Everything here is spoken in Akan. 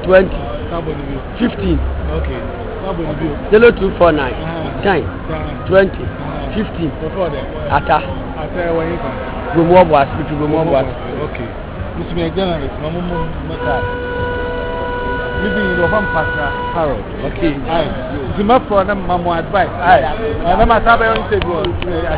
20 15 Okay. 0249 10 20 15 ata Gomo Boas bitu Gomo Boas. Okay. This me journalist no mo living in November Pastor Harold. Okay. Aye. Zuma for them mamo advice. Aye. Na ma sabe on interview.